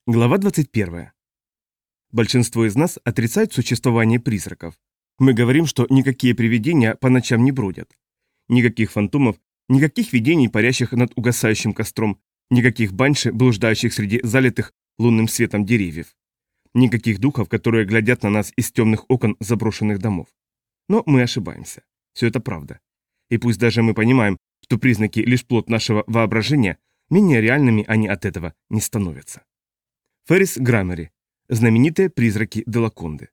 Глава 21. Большинство из нас отрицают существование призраков. Мы говорим, что никакие привидения по ночам не бродят. Никаких фантомов, никаких видений, парящих над угасающим костром, никаких банши, блуждающих среди залитых лунным светом деревьев. Никаких духов, которые глядят на нас из темных окон заброшенных домов. Но мы ошибаемся. Все это правда. И пусть даже мы понимаем, что признаки лишь плод нашего воображения, менее реальными они от этого не становятся. Феррис Граммери. Знаменитые призраки Делаконды.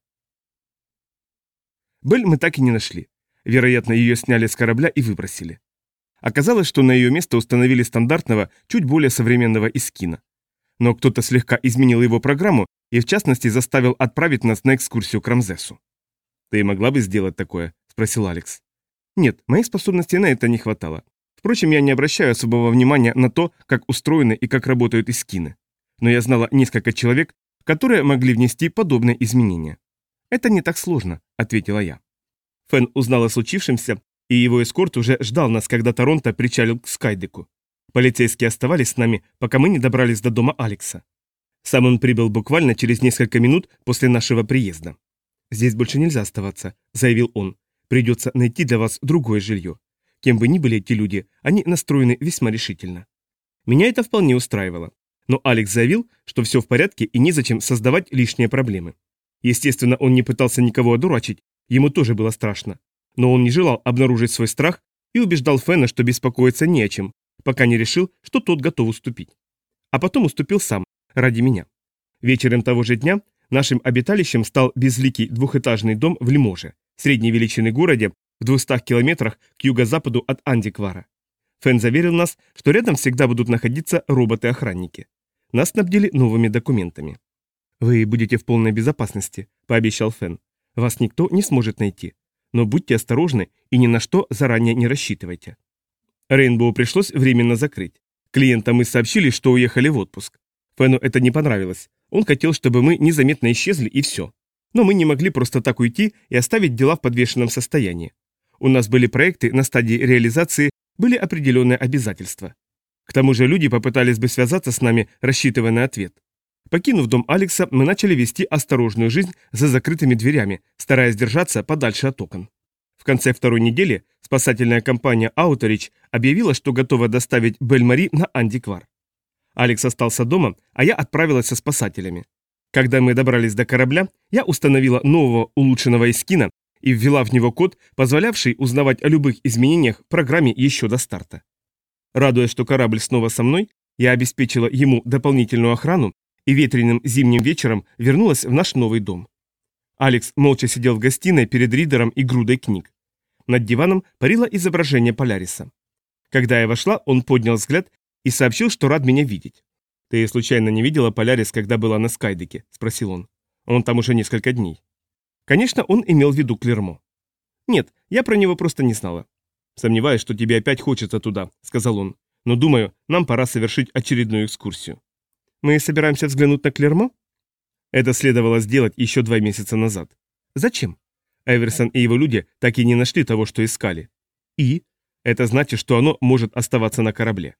Белль мы так и не нашли. Вероятно, ее сняли с корабля и выбросили. Оказалось, что на ее место установили стандартного, чуть более современного Искина. Но кто-то слегка изменил его программу и, в частности, заставил отправить нас на экскурсию к Рамзесу. «Ты могла бы сделать такое?» – спросил Алекс. «Нет, моих способностей на это не хватало. Впрочем, я не обращаю особого внимания на то, как устроены и как работают Искины. Но я знала несколько человек, которые могли внести подобные изменения». «Это не так сложно», — ответила я. Фен узнал о случившемся, и его эскорт уже ждал нас, когда Торонто причалил к Скайдеку. Полицейские оставались с нами, пока мы не добрались до дома Алекса. Сам он прибыл буквально через несколько минут после нашего приезда. «Здесь больше нельзя оставаться», — заявил он. «Придется найти для вас другое жилье. Кем бы ни были эти люди, они настроены весьма решительно». Меня это вполне устраивало. Но Алекс заявил, что все в порядке и незачем создавать лишние проблемы. Естественно, он не пытался никого одурачить, ему тоже было страшно. Но он не желал обнаружить свой страх и убеждал Фена, что беспокоиться не о чем, пока не решил, что тот готов уступить. А потом уступил сам, ради меня. Вечером того же дня нашим обиталищем стал безликий двухэтажный дом в Лиможе, средней величины городе, в 200 километрах к юго-западу от Андиквара. Фен заверил нас, что рядом всегда будут находиться роботы-охранники. Нас снабдили новыми документами. «Вы будете в полной безопасности», — пообещал Фен. «Вас никто не сможет найти. Но будьте осторожны и ни на что заранее не рассчитывайте». Рейнбоу пришлось временно закрыть. Клиентам мы сообщили, что уехали в отпуск. Фену это не понравилось. Он хотел, чтобы мы незаметно исчезли и все. Но мы не могли просто так уйти и оставить дела в подвешенном состоянии. У нас были проекты на стадии реализации, были определенные обязательства. К тому же люди попытались бы связаться с нами, рассчитывая на ответ. Покинув дом Алекса, мы начали вести осторожную жизнь за закрытыми дверями, стараясь держаться подальше от окон. В конце второй недели спасательная компания Outerreach объявила, что готова доставить Бель-Мари на Андиквар. Алекс остался дома, а я отправилась со спасателями. Когда мы добрались до корабля, я установила нового улучшенного Искина и ввела в него код, позволявший узнавать о любых изменениях в программе еще до старта. Радуясь, что корабль снова со мной, я обеспечила ему дополнительную охрану и ветреным зимним вечером вернулась в наш новый дом. Алекс молча сидел в гостиной перед ридером и грудой книг. Над диваном парило изображение Поляриса. Когда я вошла, он поднял взгляд и сообщил, что рад меня видеть. «Ты случайно не видела Полярис, когда была на Скайдеке?» – спросил он. «Он там уже несколько дней». Конечно, он имел в виду Клермо. «Нет, я про него просто не знала». «Сомневаюсь, что тебе опять хочется туда», — сказал он. «Но думаю, нам пора совершить очередную экскурсию». «Мы собираемся взглянуть на Клермо?» Это следовало сделать еще 2 месяца назад. «Зачем?» Эверсон и его люди так и не нашли того, что искали. «И?» Это значит, что оно может оставаться на корабле.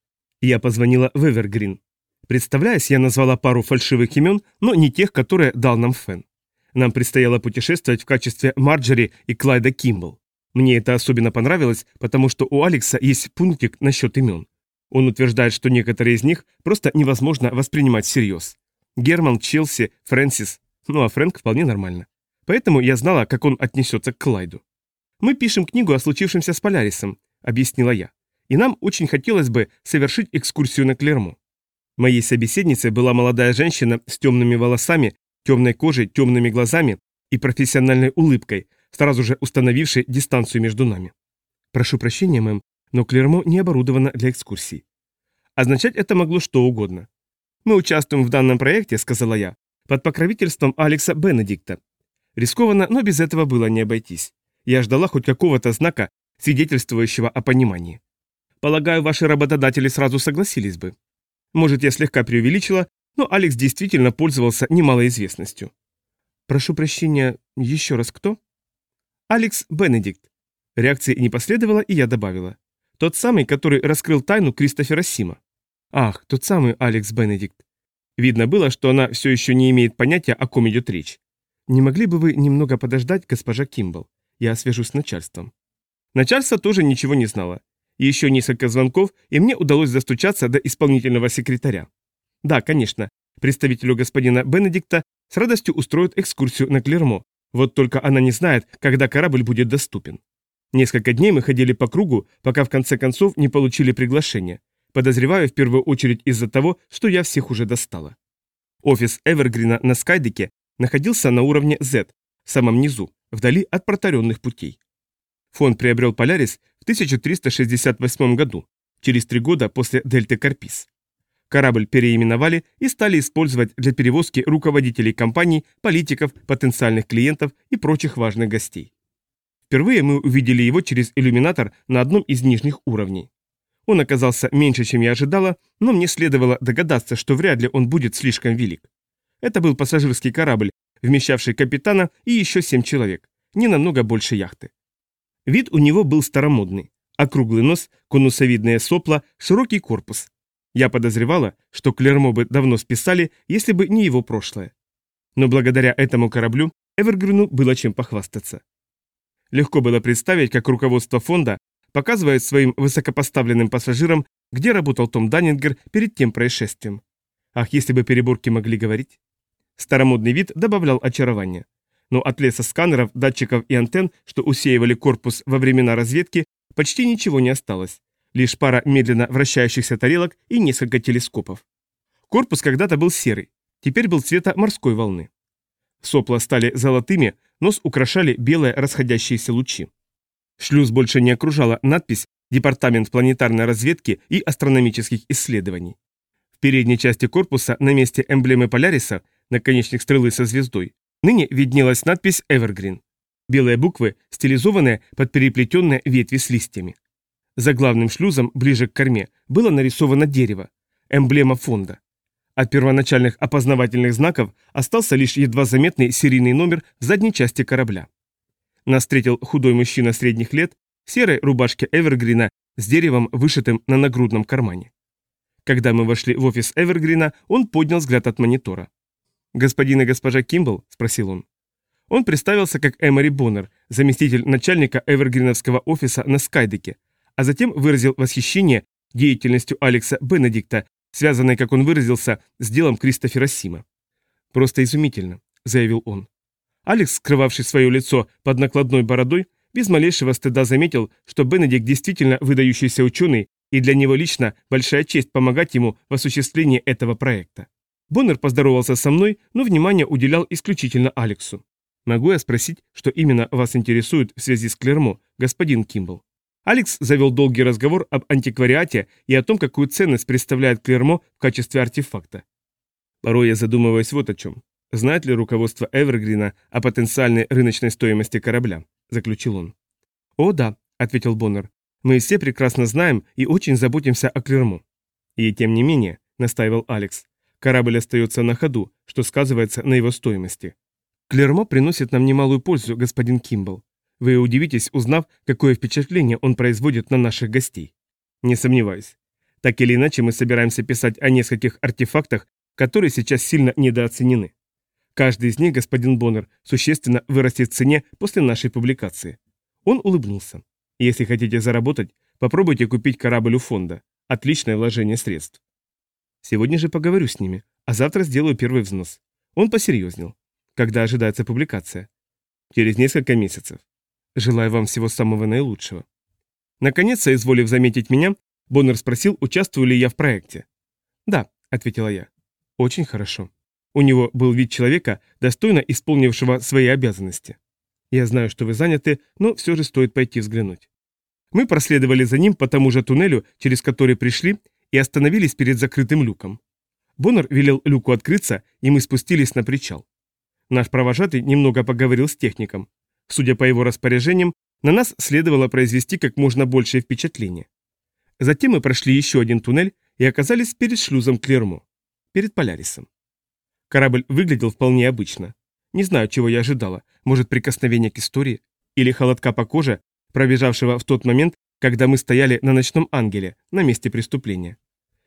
Я позвонила в Эвергрин. Представляясь, я назвала пару фальшивых имен, но не тех, которые дал нам Фен. Нам предстояло путешествовать в качестве Марджори и Клайда Кимбл. Мне это особенно понравилось, потому что у Алекса есть пунктик насчет имен. Он утверждает, что некоторые из них просто невозможно воспринимать всерьез. Герман, Челси, Фрэнсис. Ну а Фрэнк вполне нормально. Поэтому я знала, как он отнесется к Клайду. «Мы пишем книгу о случившемся с Полярисом», — объяснила я. «И нам очень хотелось бы совершить экскурсию на Клермо». Моей собеседницей была молодая женщина с темными волосами, темной кожей, темными глазами и профессиональной улыбкой, сразу же установивший дистанцию между нами. «Прошу прощения, мэм, но Клермо не оборудовано для экскурсий». Означать это могло что угодно. «Мы участвуем в данном проекте», — сказала я, под покровительством Алекса Бенедикта. Рискованно, но без этого было не обойтись. Я ждала хоть какого-то знака, свидетельствующего о понимании. Полагаю, ваши работодатели сразу согласились бы. Может, я слегка преувеличила, но Алекс действительно пользовался немалой известностью. «Прошу прощения, еще раз кто?» «Алекс Бенедикт». Реакции не последовало, и я добавила. «Тот самый, который раскрыл тайну Кристофера Сима». «Ах, тот самый Алекс Бенедикт». Видно было, что она все еще не имеет понятия, о ком идет речь. «Не могли бы вы немного подождать, госпожа Кимбл? Я свяжусь с начальством». Начальство тоже ничего не знало. Еще несколько звонков, и мне удалось достучаться до исполнительного секретаря. Да, конечно, представителю господина Бенедикта с радостью устроят экскурсию на Клермо, вот только она не знает, когда корабль будет доступен. Несколько дней мы ходили по кругу, пока в конце концов не получили приглашение. Подозреваю в первую очередь из-за того, что я всех уже достала. Офис Эвергрина на Скайдеке находился на уровне Z, в самом низу, вдали от протаренных путей. Фонд приобрел Полярис в 1368 году, через 3 года после Дельты Карпис. Корабль переименовали и стали использовать для перевозки руководителей компаний, политиков, потенциальных клиентов и прочих важных гостей. Впервые мы увидели его через иллюминатор на одном из нижних уровней. Он оказался меньше, чем я ожидала, но мне следовало догадаться, что вряд ли он будет слишком велик. Это был пассажирский корабль, вмещавший капитана и еще 7 человек, не намного больше яхты. Вид у него был старомодный. Округлый нос, конусовидные сопла, широкий корпус. Я подозревала, что Клермо бы давно списали, если бы не его прошлое. Но благодаря этому кораблю Эвергрину было чем похвастаться. Легко было представить, как руководство фонда показывает своим высокопоставленным пассажирам, где работал Том Даннингер перед тем происшествием. Ах, если бы переборки могли говорить. Старомодный вид добавлял очарования. Но от леса сканеров, датчиков и антенн, что усеивали корпус во времена разведки, почти ничего не осталось. Лишь пара медленно вращающихся тарелок и несколько телескопов. Корпус когда-то был серый, теперь был цвета морской волны. Сопла стали золотыми, нос украшали белые расходящиеся лучи. Шлюз больше не окружала надпись «Департамент планетарной разведки и астрономических исследований». В передней части корпуса на месте эмблемы Поляриса, наконечник стрелы со звездой, ныне виднелась надпись «Эвергрин». Белые буквы, стилизованные под переплетенные ветви с листьями. За главным шлюзом, ближе к корме, было нарисовано дерево, эмблема фонда. От первоначальных опознавательных знаков остался лишь едва заметный серийный номер в задней части корабля. Нас встретил худой мужчина средних лет в серой рубашке Эвергрина с деревом, вышитым на нагрудном кармане. Когда мы вошли в офис Эвергрина, он поднял взгляд от монитора. «Господин и госпожа Кимбл?» – спросил он. Он представился как Эмори Боннер, заместитель начальника Эвергриновского офиса на Скайдеке, а затем выразил восхищение деятельностью Алекса Бенедикта, связанной, как он выразился, с делом Кристофера Сима. «Просто изумительно», — заявил он. Алекс, скрывавший свое лицо под накладной бородой, без малейшего стыда заметил, что Бенедикт действительно выдающийся ученый, и для него лично большая честь помогать ему в осуществлении этого проекта. Боннер поздоровался со мной, но внимание уделял исключительно Алексу. «Могу я спросить, что именно вас интересует в связи с Клермо, господин Кимбл?» Алекс завел долгий разговор об антиквариате и о том, какую ценность представляет Клермо в качестве артефакта. Порой я задумываюсь вот о чем. Знает ли руководство Эвергрина о потенциальной рыночной стоимости корабля? Заключил он. «О, да», — ответил Боннер. «Мы все прекрасно знаем и очень заботимся о Клермо». «И тем не менее», — настаивал Алекс, — «корабль остается на ходу, что сказывается на его стоимости». «Клермо приносит нам немалую пользу, господин Кимбл. Вы удивитесь, узнав, какое впечатление он производит на наших гостей». «Не сомневаюсь. Так или иначе, мы собираемся писать о нескольких артефактах, которые сейчас сильно недооценены. Каждый из них, господин Боннер, существенно вырастет в цене после нашей публикации». Он улыбнулся. «Если хотите заработать, попробуйте купить корабль у фонда. Отличное вложение средств». «Сегодня же поговорю с ними, а завтра сделаю первый взнос». Он посерьезнел. «Когда ожидается публикация?» «Через несколько месяцев. Желаю вам всего самого наилучшего». Наконец, соизволив заметить меня, Боннер спросил, участвую ли я в проекте. «Да», — ответила я. «Очень хорошо». У него был вид человека, достойно исполнившего свои обязанности. «Я знаю, что вы заняты, но все же стоит пойти взглянуть». Мы проследовали за ним по тому же туннелю, через который пришли, и остановились перед закрытым люком. Боннер велел люку открыться, и мы спустились на причал. Наш провожатый немного поговорил с техником. Судя по его распоряжениям, на нас следовало произвести как можно большее впечатление. Затем мы прошли еще один туннель и оказались перед шлюзом Клермо, перед Полярисом. Корабль выглядел вполне обычно. Не знаю, чего я ожидала, может, прикосновение к истории или холодка по коже, пробежавшего в тот момент, когда мы стояли на ночном ангеле, на месте преступления.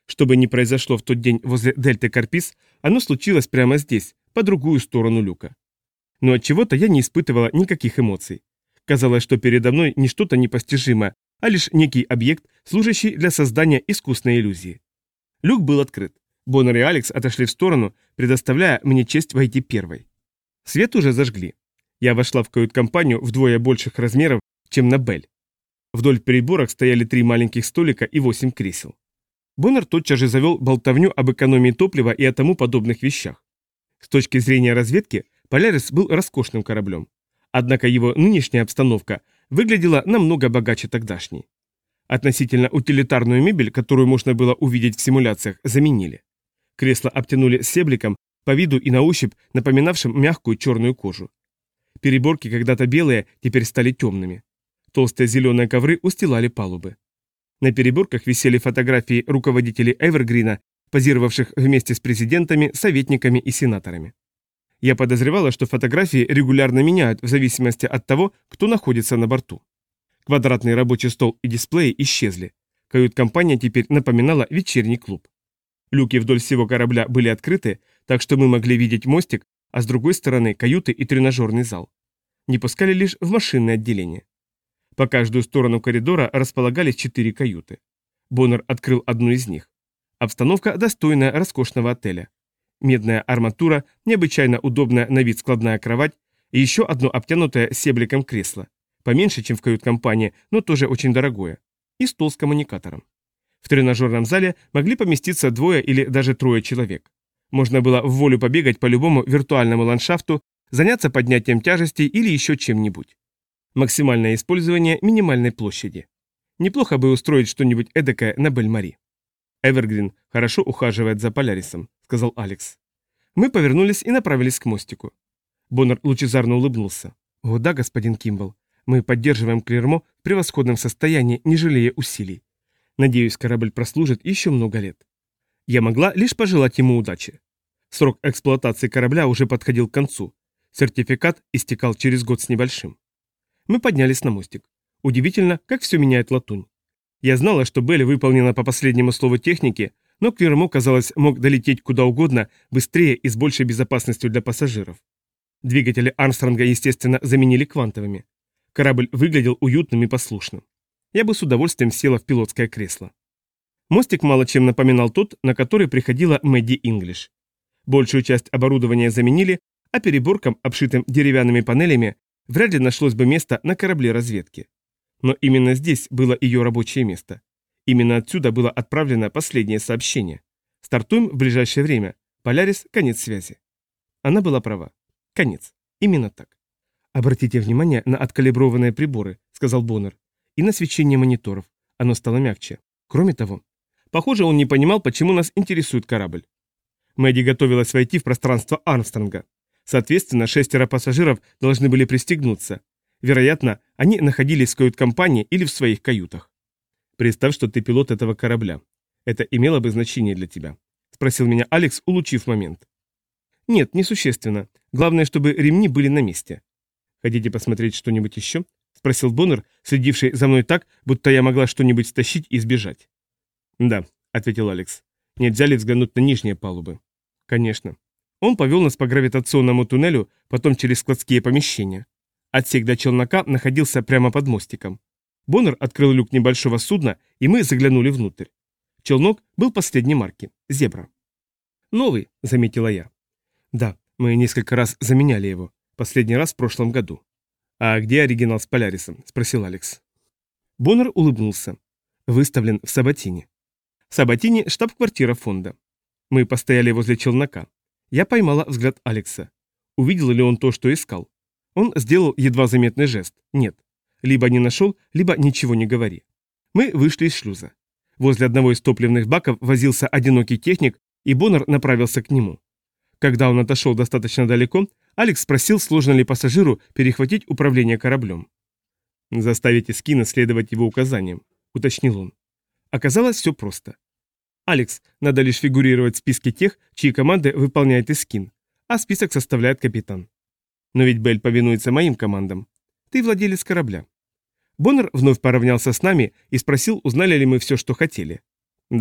Что бы ни произошло в тот день возле дельты Карпис, оно случилось прямо здесь, по другую сторону люка. Но от чего-то я не испытывала никаких эмоций. Казалось, что передо мной не что-то непостижимое, а лишь некий объект, служащий для создания искусной иллюзии. Люк был открыт. Боннер и Алекс отошли в сторону, предоставляя мне честь войти первой. Свет уже зажгли. Я вошла в кают-компанию вдвое больших размеров, чем на Белль. Вдоль переборок стояли 3 маленьких столика и 8 кресел. Боннер тотчас же завел болтовню об экономии топлива и о тому подобных вещах. С точки зрения разведки, Полярис был роскошным кораблем. Однако его нынешняя обстановка выглядела намного богаче тогдашней. Относительно утилитарную мебель, которую можно было увидеть в симуляциях, заменили. Кресла обтянули стебликом, по виду и на ощупь напоминавшим мягкую черную кожу. Переборки, когда-то белые, теперь стали темными. Толстые зеленые ковры устилали палубы. На переборках висели фотографии руководителей Эвергрина, позировавших вместе с президентами, советниками и сенаторами. Я подозревала, что фотографии регулярно меняют в зависимости от того, кто находится на борту. Квадратный рабочий стол и дисплеи исчезли. Кают-компания теперь напоминала вечерний клуб. Люки вдоль всего корабля были открыты, так что мы могли видеть мостик, а с другой стороны каюты и тренажерный зал. Не пускали лишь в машинное отделение. По каждую сторону коридора располагались 4 каюты. Боннер открыл одну из них. Обстановка достойная роскошного отеля. Медная арматура, необычайно удобная на вид складная кровать и еще одно обтянутое стебликом кресло. Поменьше, чем в кают-компании, но тоже очень дорогое. И стол с коммуникатором. В тренажерном зале могли поместиться 2 или даже 3 человек. Можно было в волю побегать по любому виртуальному ландшафту, заняться поднятием тяжестей или еще чем-нибудь. Максимальное использование минимальной площади. Неплохо бы устроить что-нибудь эдакое на Бель-Мари. «Эвергрин хорошо ухаживает за Полярисом», — сказал Алекс. Мы повернулись и направились к мостику. Боннер лучезарно улыбнулся. «О да, господин Кимбл, мы поддерживаем Клермо в превосходном состоянии, не жалея усилий. Надеюсь, корабль прослужит еще много лет». Я могла лишь пожелать ему удачи. Срок эксплуатации корабля уже подходил к концу. Сертификат истекал через год с небольшим. Мы поднялись на мостик. Удивительно, как все меняет латунь. Я знала, что Белль выполнена по последнему слову техники, но Клермо, казалось, мог долететь куда угодно, быстрее и с большей безопасностью для пассажиров. Двигатели Армстронга, естественно, заменили квантовыми. Корабль выглядел уютным и послушным. Я бы с удовольствием села в пилотское кресло. Мостик мало чем напоминал тот, на который приходила Мэдди Инглиш. Большую часть оборудования заменили, а переборкам, обшитым деревянными панелями, вряд ли нашлось бы место на корабле разведки. Но именно здесь было ее рабочее место. Именно отсюда было отправлено последнее сообщение. Стартуем в ближайшее время. Полярис, конец связи. Она была права. Конец. Именно так. «Обратите внимание на откалиброванные приборы», — сказал Боннер, — «и на свечение мониторов. Оно стало мягче. Кроме того, похоже, он не понимал, почему нас интересует корабль. Мэдди готовилась войти в пространство Армстронга. Соответственно, 6 пассажиров должны были пристегнуться. Вероятно, они находились в кают-компании или в своих каютах. Представь, что ты пилот этого корабля. Это имело бы значение для тебя?» — спросил меня Алекс, улучив момент. «Нет, несущественно. Главное, чтобы ремни были на месте». «Хотите посмотреть что-нибудь еще?» — спросил Боннер, следивший за мной так, будто я могла что-нибудь стащить и сбежать. «Да», — ответил Алекс. «Нельзя ли взглянуть на нижние палубы?» «Конечно». Он повел нас по гравитационному туннелю, потом через складские помещения. Отсек для челнока находился прямо под мостиком. Боннер открыл люк небольшого судна, и мы заглянули внутрь. Челнок был последней марки – «Зебра». «Новый», — заметила я. «Да, мы несколько раз заменяли его. Последний раз в прошлом году». «А где оригинал с Полярисом?» — спросил Алекс. Боннер улыбнулся. «Выставлен в Сабатине». Сабатине – штаб-квартира фонда. Мы постояли возле челнока. Я поймала взгляд Алекса. Увидел ли он то, что искал? Он сделал едва заметный жест. Нет. Либо не нашел, либо ничего не говори. Мы вышли из шлюза. Возле одного из топливных баков возился одинокий техник, и Боннер направился к нему. Когда он отошел достаточно далеко, Алекс спросил, сложно ли пассажиру перехватить управление кораблем. «Заставите Скина следовать его указаниям», — уточнил он. Оказалось, все просто. «Алекс, надо лишь фигурировать в списке тех, чьи команды выполняет Искин, а список составляет капитан. Но ведь Белль повинуется моим командам. Ты владелец корабля». Боннер вновь поравнялся с нами и спросил, узнали ли мы все, что хотели. «Да»,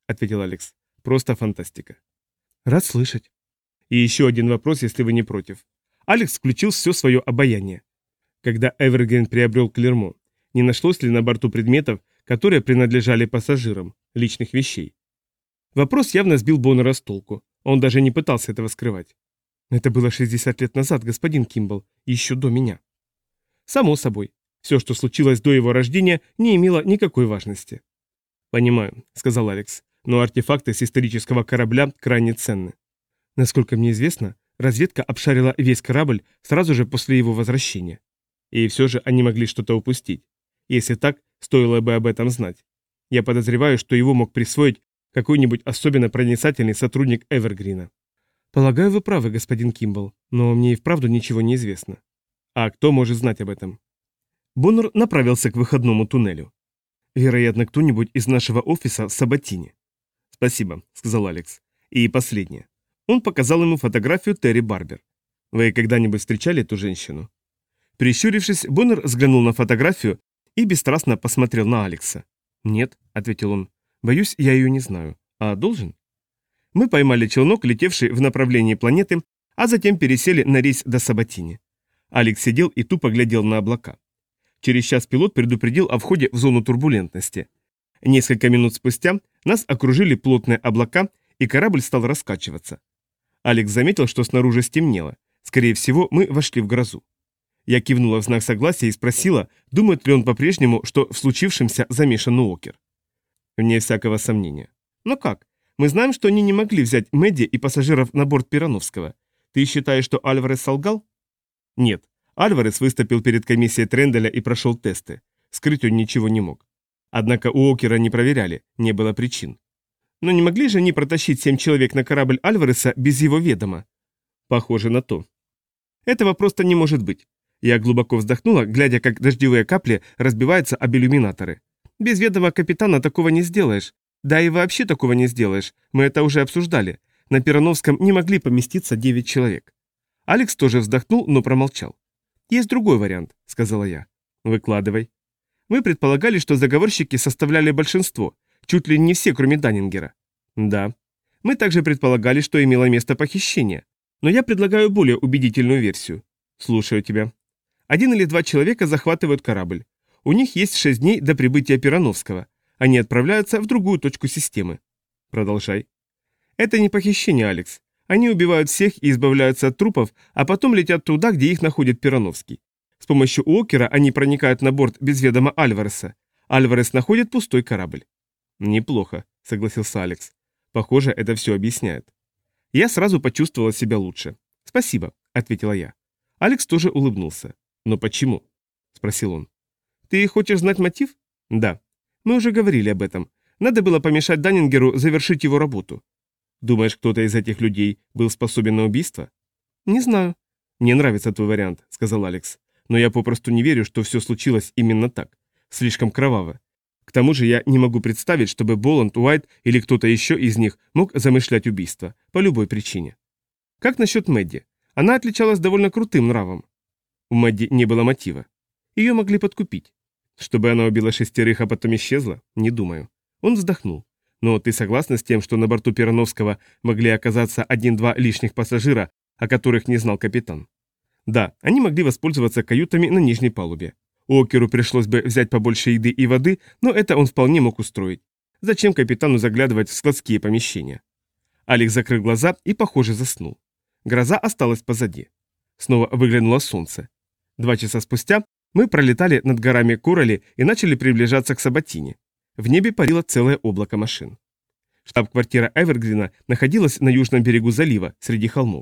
ответил Алекс. «Просто фантастика». «Рад слышать». «И еще один вопрос, если вы не против». Алекс включил все свое обаяние. Когда Эвергрин приобрел Клермо, не нашлось ли на борту предметов, которые принадлежали пассажирам, личных вещей? Вопрос явно сбил Боннера с толку. Он даже не пытался этого скрывать. «Это было 60 лет назад, господин Кимбл, еще до меня». Само собой. Все, что случилось до его рождения, не имело никакой важности. «Понимаю», — сказал Алекс, — «но артефакты с исторического корабля крайне ценны». Насколько мне известно, разведка обшарила весь корабль сразу же после его возвращения. И все же они могли что-то упустить. Если так, стоило бы об этом знать. Я подозреваю, что его мог присвоить какой-нибудь особенно проницательный сотрудник Эвергрина. Полагаю, вы правы, господин Кимбл, но мне и вправду ничего не известно. А кто может знать об этом? Боннер направился к выходному туннелю. Вероятно, кто-нибудь из нашего офиса в Сабатине. Спасибо, сказал Алекс. И последнее. Он показал ему фотографию Терри Барбер. Вы когда-нибудь встречали эту женщину? Прищурившись, Боннер взглянул на фотографию и бесстрастно посмотрел на Алекса. «Нет», — ответил он, — «боюсь, я ее не знаю. А должен?» Мы поймали челнок, летевший в направлении планеты, а затем пересели на рейс до Сабатини. Алекс сидел и тупо глядел на облака. Через час пилот предупредил о входе в зону турбулентности. Несколько минут спустя нас окружили плотные облака, и корабль стал раскачиваться. Алекс заметил, что снаружи стемнело. Скорее всего, мы вошли в грозу. Я кивнула в знак согласия и спросила, думает ли он по-прежнему, что в случившемся замешан Уокер. Вне всякого сомнения. Но как? Мы знаем, что они не могли взять Мэдди и пассажиров на борт Пирановского. Ты считаешь, что Альварес солгал? Нет. Альварес выступил перед комиссией Тренделя и прошел тесты. Скрыть он ничего не мог. Однако Уокера не проверяли, не было причин. Но не могли же они протащить 7 человек на корабль Альвареса без его ведома? Похоже на то. Этого просто не может быть. Я глубоко вздохнула, глядя, как дождевые капли разбиваются об иллюминаторы. Без ведома капитана такого не сделаешь. Да и вообще такого не сделаешь. Мы это уже обсуждали. На Пирановском не могли поместиться 9 человек. Алекс тоже вздохнул, но промолчал. «Есть другой вариант», — сказала я. «Выкладывай». Мы предполагали, что заговорщики составляли большинство, чуть ли не все, кроме Даннингера. Да. Мы также предполагали, что имело место похищение. Но я предлагаю более убедительную версию. Слушаю тебя. 1 или 2 человека захватывают корабль. У них есть 6 дней до прибытия Пирановского. Они отправляются в другую точку системы. Продолжай. Это не похищение, Алекс. Они убивают всех и избавляются от трупов, а потом летят туда, где их находит Пирановский. С помощью Уокера они проникают на борт без ведома Альвареса. Альварес находит пустой корабль. Неплохо, согласился Алекс. Похоже, это все объясняет. Я сразу почувствовала себя лучше. Спасибо, ответила я. Алекс тоже улыбнулся. Но почему? Спросил он. Ты хочешь знать мотив? Да. Мы уже говорили об этом. Надо было помешать Даннингеру завершить его работу. Думаешь, кто-то из этих людей был способен на убийство? Не знаю. Мне нравится твой вариант, сказал Алекс. Но я попросту не верю, что все случилось именно так. Слишком кроваво. К тому же я не могу представить, чтобы Боланд, Уайт или кто-то еще из них мог замышлять убийство, по любой причине. Как насчет Мэдди? Она отличалась довольно крутым нравом. У Мэдди не было мотива. Ее могли подкупить. Чтобы она убила 6, а потом исчезла? Не думаю. Он вздохнул. Но ты согласна с тем, что на борту Пирановского могли оказаться 1-2 лишних пассажира, о которых не знал капитан? Да, они могли воспользоваться каютами на нижней палубе. Уокеру пришлось бы взять побольше еды и воды, но это он вполне мог устроить. Зачем капитану заглядывать в складские помещения? Алекс закрыл глаза и, похоже, заснул. Гроза осталась позади. Снова выглянуло солнце. 2 часа спустя мы пролетали над горами Корали и начали приближаться к Сабатине. В небе парило целое облако машин. Штаб-квартира Эвергрина находилась на южном берегу залива, среди холмов.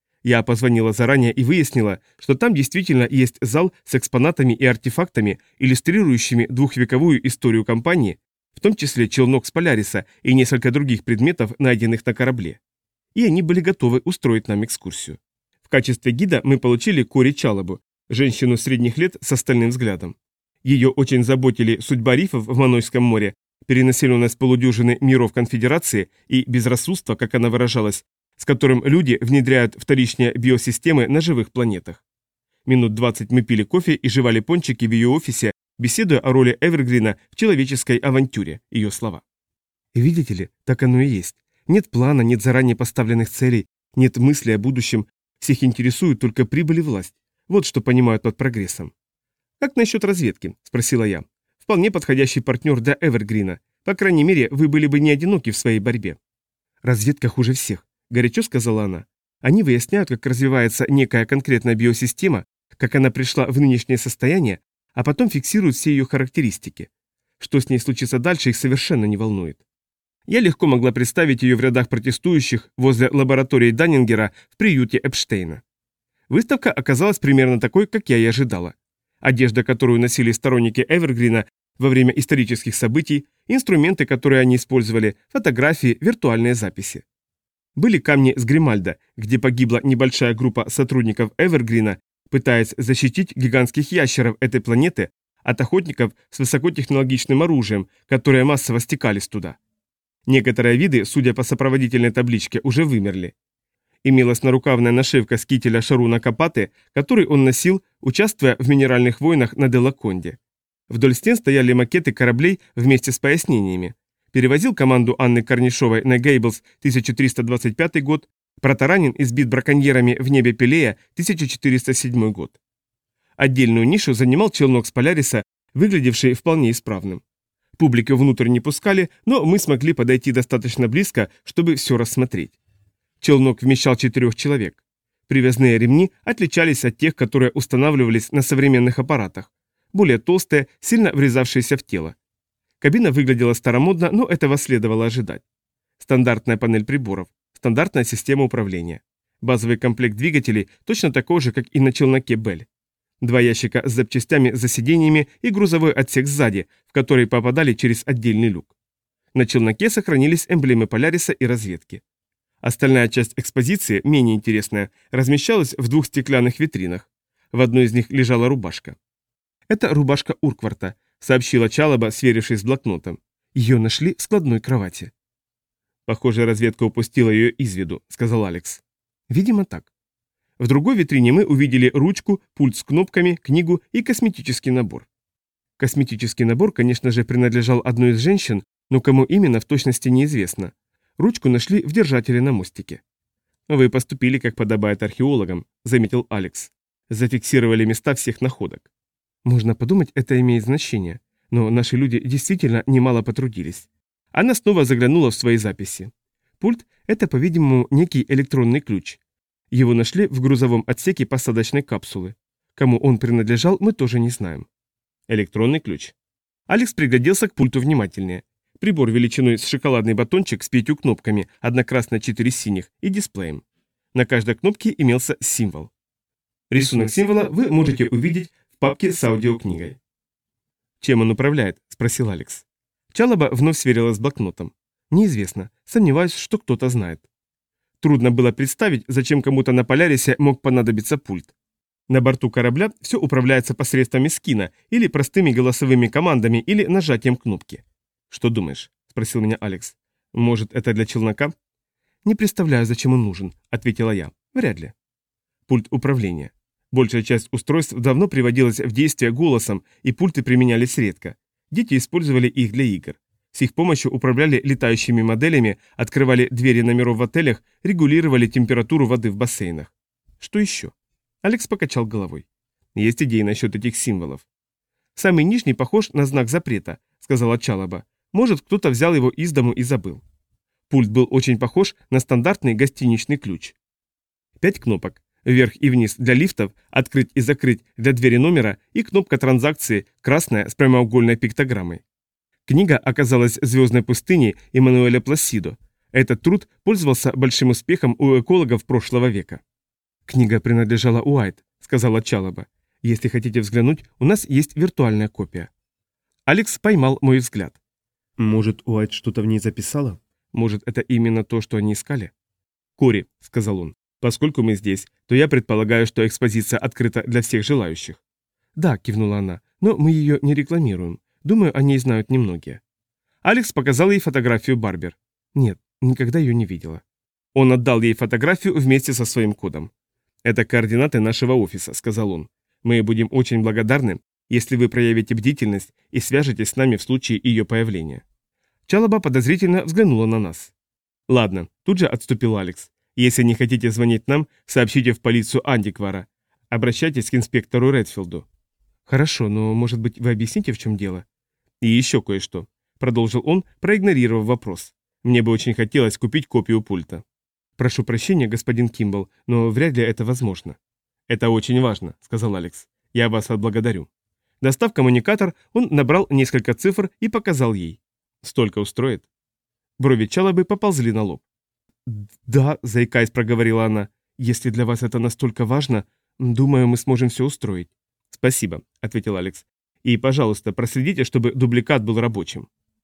Я позвонила заранее и выяснила, что там действительно есть зал с экспонатами и артефактами, иллюстрирующими 2-вековую историю компании, в том числе челнок с Поляриса и несколько других предметов, найденных на корабле. И они были готовы устроить нам экскурсию. В качестве гида мы получили Кори Чалабу, женщину средних лет с остальным взглядом. Ее очень заботили судьба рифов в Манойском море, перенаселенность полудюжины миров конфедерации и безрассудство, как она выражалась, с которым люди внедряют вторичные биосистемы на живых планетах. Минут 20 мы пили кофе и жевали пончики в ее офисе, беседуя о роли Эвергрина в человеческой авантюре, ее слова. Видите ли, так оно и есть. Нет плана, нет заранее поставленных целей, нет мысли о будущем. Всех интересует только прибыль и власть. Вот что понимают под прогрессом. «Как насчет разведки?» – спросила я. «Вполне подходящий партнер для Эвергрина. По крайней мере, вы были бы не одиноки в своей борьбе». «Разведка хуже всех», – горячо сказала она. «Они выясняют, как развивается некая конкретная биосистема, как она пришла в нынешнее состояние, а потом фиксируют все ее характеристики. Что с ней случится дальше, их совершенно не волнует». Я легко могла представить ее в рядах протестующих возле лаборатории Даннингера в приюте Эпштейна. Выставка оказалась примерно такой, как я и ожидала. Одежда, которую носили сторонники Эвергрина во время исторических событий, инструменты, которые они использовали, фотографии, виртуальные записи. Были камни с Гримальда, где погибла небольшая группа сотрудников Эвергрина, пытаясь защитить гигантских ящеров этой планеты от охотников с высокотехнологичным оружием, которые массово стекались туда. Некоторые виды, судя по сопроводительной табличке, уже вымерли. Имелась нарукавная нашивка с кителя Шаруна Капаты, который он носил, участвуя в минеральных войнах на Делаконде. Вдоль стен стояли макеты кораблей вместе с пояснениями. Перевозил команду Анны Корнишовой на Гейблс 1325 год, Протаранин избит браконьерами в небе Пелея 1407 год. Отдельную нишу занимал челнок с Поляриса, выглядевший вполне исправным. Публику внутрь не пускали, но мы смогли подойти достаточно близко, чтобы все рассмотреть. Челнок вмещал 4 человек. Привязные ремни отличались от тех, которые устанавливались на современных аппаратах. Более толстые, сильно врезавшиеся в тело. Кабина выглядела старомодно, но этого следовало ожидать. Стандартная панель приборов, стандартная система управления. Базовый комплект двигателей точно такой же, как и на челноке Белль. 2 ящика с запчастями за сиденьями и грузовой отсек сзади, в который попадали через отдельный люк. На челноке сохранились эмблемы Поляриса и разведки. Остальная часть экспозиции, менее интересная, размещалась в 2 стеклянных витринах. В одной из них лежала рубашка. «Это рубашка Уркварта», — сообщила Чалоба, сверившись с блокнотом. «Ее нашли в складной кровати». «Похоже, разведка упустила ее из виду», — сказал Алекс. «Видимо, так». В другой витрине мы увидели ручку, пульт с кнопками, книгу и косметический набор. Косметический набор, конечно же, принадлежал одной из женщин, но кому именно в точности неизвестно. Ручку нашли в держателе на мостике. «Вы поступили, как подобает археологам», — заметил Алекс. «Зафиксировали места всех находок». «Можно подумать, это имеет значение. Но наши люди действительно немало потрудились». Она снова заглянула в свои записи. Пульт — это, по-видимому, некий электронный ключ. Его нашли в грузовом отсеке посадочной капсулы. Кому он принадлежал, мы тоже не знаем. Электронный ключ. Алекс пригляделся к пульту внимательнее. Прибор величиной с шоколадный батончик с 5 кнопками, 1 красная, 4 синих, и дисплеем. На каждой кнопке имелся символ. Рисунок символа вы можете увидеть в папке с аудиокнигой. «Чем он управляет?» – спросил Алекс. Чалоба вновь сверилась с блокнотом. «Неизвестно. Сомневаюсь, что кто-то знает». Трудно было представить, зачем кому-то на Полярисе мог понадобиться пульт. На борту корабля все управляется посредством скина или простыми голосовыми командами или нажатием кнопки. «Что думаешь?» – спросил меня Алекс. «Может, это для челнока?» «Не представляю, зачем он нужен», – ответила я. «Вряд ли». Пульт управления. Большая часть устройств давно приводилась в действие голосом, и пульты применялись редко. Дети использовали их для игр. С их помощью управляли летающими моделями, открывали двери номеров в отелях, регулировали температуру воды в бассейнах. Что еще? Алекс покачал головой. Есть идеи насчет этих символов. Самый нижний похож на знак запрета, сказала Чалоба. Может, кто-то взял его из дому и забыл. Пульт был очень похож на стандартный гостиничный ключ. 5 кнопок. Вверх и вниз для лифтов, открыть и закрыть для двери номера и кнопка транзакции, красная с прямоугольной пиктограммой. Книга оказалась «Звездной пустыней» Эммануэля Пласидо. Этот труд пользовался большим успехом у экологов прошлого века. «Книга принадлежала Уайт», — сказала Чалоба. «Если хотите взглянуть, у нас есть виртуальная копия». Алекс поймал мой взгляд. «Может, Уайт что-то в ней записала? Может, это именно то, что они искали?» «Кори», — сказал он, — «поскольку мы здесь, то я предполагаю, что экспозиция открыта для всех желающих». «Да», — кивнула она, — «но мы ее не рекламируем. Думаю, о ней знают немногие». Алекс показал ей фотографию Барбер. Нет, никогда ее не видела. Он отдал ей фотографию вместе со своим кодом. «Это координаты нашего офиса», — сказал он. «Мы будем очень благодарны, если вы проявите бдительность и свяжетесь с нами в случае ее появления». Чалаба подозрительно взглянула на нас. «Ладно», — тут же отступил Алекс. «Если не хотите звонить нам, сообщите в полицию Андиквара. Обращайтесь к инспектору Редфилду». «Хорошо, но, может быть, вы объясните, в чем дело?» «И еще кое-что», — продолжил он, проигнорировав вопрос. «Мне бы очень хотелось купить копию пульта». «Прошу прощения, господин Кимбл, но вряд ли это возможно». «Это очень важно», — сказал Алекс. «Я вас отблагодарю». Достав коммуникатор, он набрал несколько цифр и показал ей. «Столько устроит?» Брови Чалабы поползли на лоб. «Да», — заикаясь, проговорила она, — «если для вас это настолько важно, думаю, мы сможем все устроить». «Спасибо», — ответил Алекс. «И, пожалуйста, проследите, чтобы дубликат был рабочим».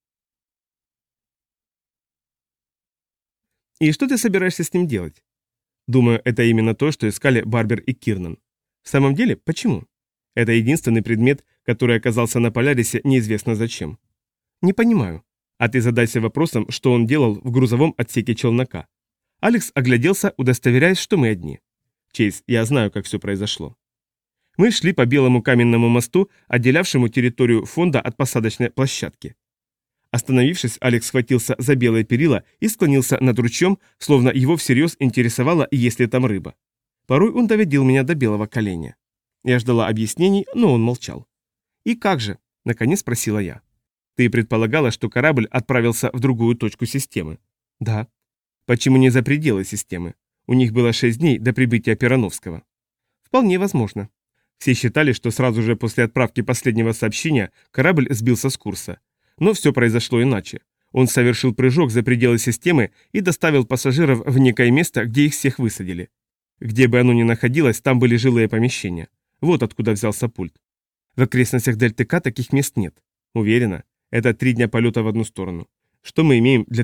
«И что ты собираешься с ним делать?» «Думаю, это именно то, что искали Барбер и Кирнан». «В самом деле, почему?» «Это единственный предмет, который оказался на Полярисе неизвестно зачем». «Не понимаю». «А ты задайся вопросом, что он делал в грузовом отсеке челнока». Алекс огляделся, удостоверяясь, что мы одни. «Чейз, я знаю, как все произошло». Мы шли по белому каменному мосту, отделявшему территорию фонда от посадочной площадки. Остановившись, Алекс схватился за белое перила и склонился над ручьем, словно его всерьез интересовало, есть ли там рыба. Порой он доводил меня до белого коленя. Я ждала объяснений, но он молчал. «И как же?» – наконец спросила я. «Ты предполагала, что корабль отправился в другую точку системы?» «Да». «Почему не за пределы системы? У них было 6 дней до прибытия Перановского». «Вполне возможно». Все считали, что сразу же после отправки последнего сообщения корабль сбился с курса. Но все произошло иначе. Он совершил прыжок за пределы системы и доставил пассажиров в некое место, где их всех высадили. Где бы оно ни находилось, там были жилые помещения. Вот откуда взялся пульт. В окрестностях Дельты К таких мест нет. Уверена, это 3 дня полета в одну сторону. Что мы имеем для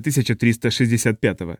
1365-го?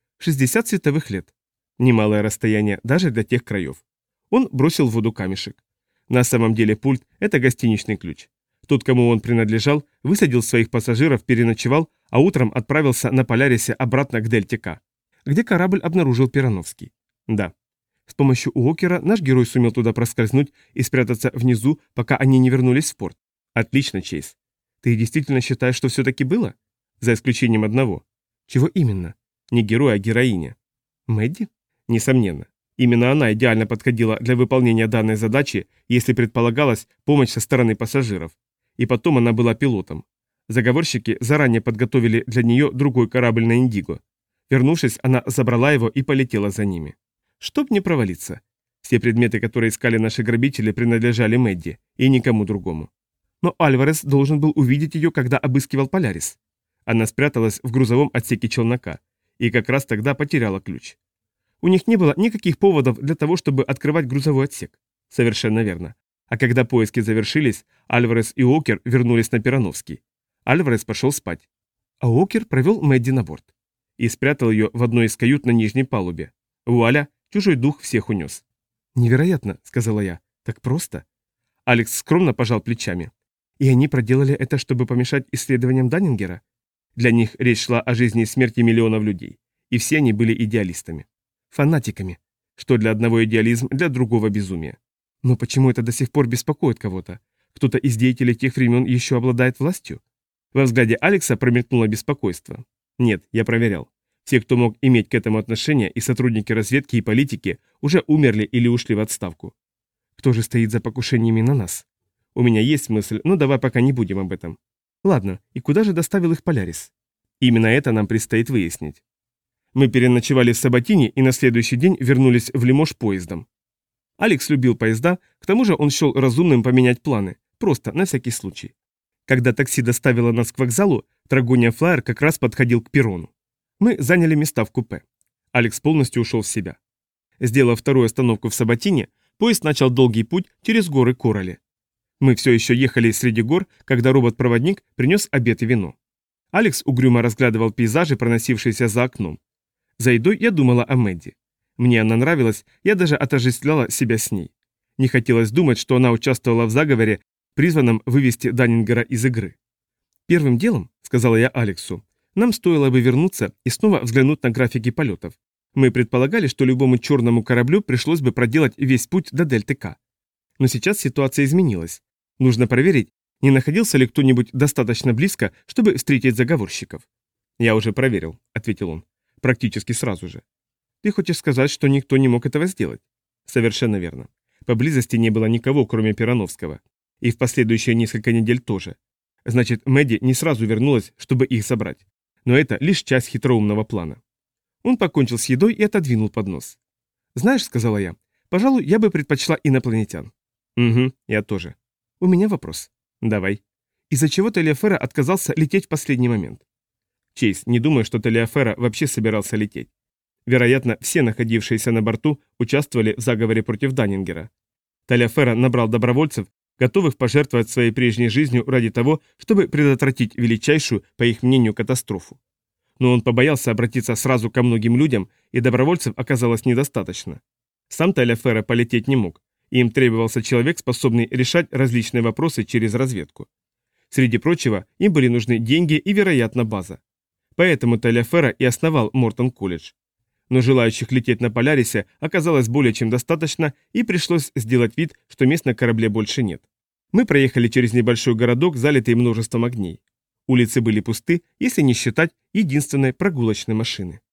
60 световых лет. Немалое расстояние даже для тех краев. Он бросил в воду камешек. На самом деле пульт – это гостиничный ключ. Тот, кому он принадлежал, высадил своих пассажиров, переночевал, а утром отправился на Полярисе обратно к Дельте К, где корабль обнаружил Перановский. Да. С помощью Уокера наш герой сумел туда проскользнуть и спрятаться внизу, пока они не вернулись в порт. Отлично, Чейз. Ты действительно считаешь, что все-таки было? За исключением одного. Чего именно? Не герой, а героиня. Мэдди? Несомненно. Именно она идеально подходила для выполнения данной задачи, если предполагалась помощь со стороны пассажиров. И потом она была пилотом. Заговорщики заранее подготовили для нее другой корабль на Индиго. Вернувшись, она забрала его и полетела за ними. Чтоб не провалиться. Все предметы, которые искали наши грабители, принадлежали Мэдди и никому другому. Но Альварес должен был увидеть ее, когда обыскивал Полярис. Она спряталась в грузовом отсеке челнока и как раз тогда потеряла ключ. У них не было никаких поводов для того, чтобы открывать грузовой отсек. Совершенно верно. А когда поиски завершились, Альварес и Уокер вернулись на Перановский. Альварес пошел спать. А Уокер провел Мэдди на борт. И спрятал ее в одной из кают на нижней палубе. Вуаля, чужой дух всех унес. «Невероятно», — сказала я. «Так просто». Алекс скромно пожал плечами. «И они проделали это, чтобы помешать исследованиям Даннингера?» Для них речь шла о жизни и смерти миллионов людей. И все они были идеалистами. Фанатиками. Что для одного идеализм, для другого безумие. Но почему это до сих пор беспокоит кого-то? Кто-то из деятелей тех времен еще обладает властью? Во взгляде Алекса промелькнуло беспокойство. Нет, я проверял. Все, кто мог иметь к этому отношение, и сотрудники разведки и политики, уже умерли или ушли в отставку. Кто же стоит за покушениями на нас? У меня есть мысль, но давай пока не будем об этом. Ладно, и куда же доставил их Полярис? Именно это нам предстоит выяснить. Мы переночевали в Сабатине и на следующий день вернулись в Лимож поездом. Алекс любил поезда, к тому же он счел разумным поменять планы, просто на всякий случай. Когда такси доставило нас к вокзалу, Трагония Флайер как раз подходил к перрону. Мы заняли места в купе. Алекс полностью ушел в себя. Сделав вторую остановку в Сабатине, поезд начал долгий путь через горы Корали. Мы все еще ехали среди гор, когда робот-проводник принес обед и вино. Алекс угрюмо разглядывал пейзажи, проносившиеся за окном. За едой я думала о Мэдди. Мне она нравилась, я даже отождествляла себя с ней. Не хотелось думать, что она участвовала в заговоре, призванном вывести Даннингера из игры. «Первым делом, — сказала я Алексу, — нам стоило бы вернуться и снова взглянуть на графики полетов. Мы предполагали, что любому черному кораблю пришлось бы проделать весь путь до Дельты К. Но сейчас ситуация изменилась. Нужно проверить, Не находился ли кто-нибудь достаточно близко, чтобы встретить заговорщиков? «Я уже проверил», — ответил он. «Практически сразу же». «Ты хочешь сказать, что никто не мог этого сделать?» «Совершенно верно. Поблизости не было никого, кроме Перановского. И в последующие несколько недель тоже. Значит, Мэдди не сразу вернулась, чтобы их забрать. Но это лишь часть хитроумного плана». Он покончил с едой и отодвинул поднос. «Знаешь», — сказала я, — «пожалуй, я бы предпочла инопланетян». «Угу, я тоже». «У меня вопрос». «Давай». «Из-за чего Талиафера отказался лететь в последний момент?» «Чейз, не думаю, что Талиафера вообще собирался лететь. Вероятно, все находившиеся на борту участвовали в заговоре против Даннингера. Талиафера набрал добровольцев, готовых пожертвовать своей прежней жизнью ради того, чтобы предотвратить величайшую, по их мнению, катастрофу. Но он побоялся обратиться сразу ко многим людям, и добровольцев оказалось недостаточно. Сам Талиафера полететь не мог, и им требовался человек, способный решать различные вопросы через разведку. Среди прочего, им были нужны деньги и, вероятно, база. Поэтому Талиафера и основал Мортон-колледж. Но желающих лететь на Полярисе оказалось более чем достаточно, и пришлось сделать вид, что мест на корабле больше нет. Мы проехали через небольшой городок, залитый множеством огней. Улицы были пусты, если не считать единственной прогулочной машины.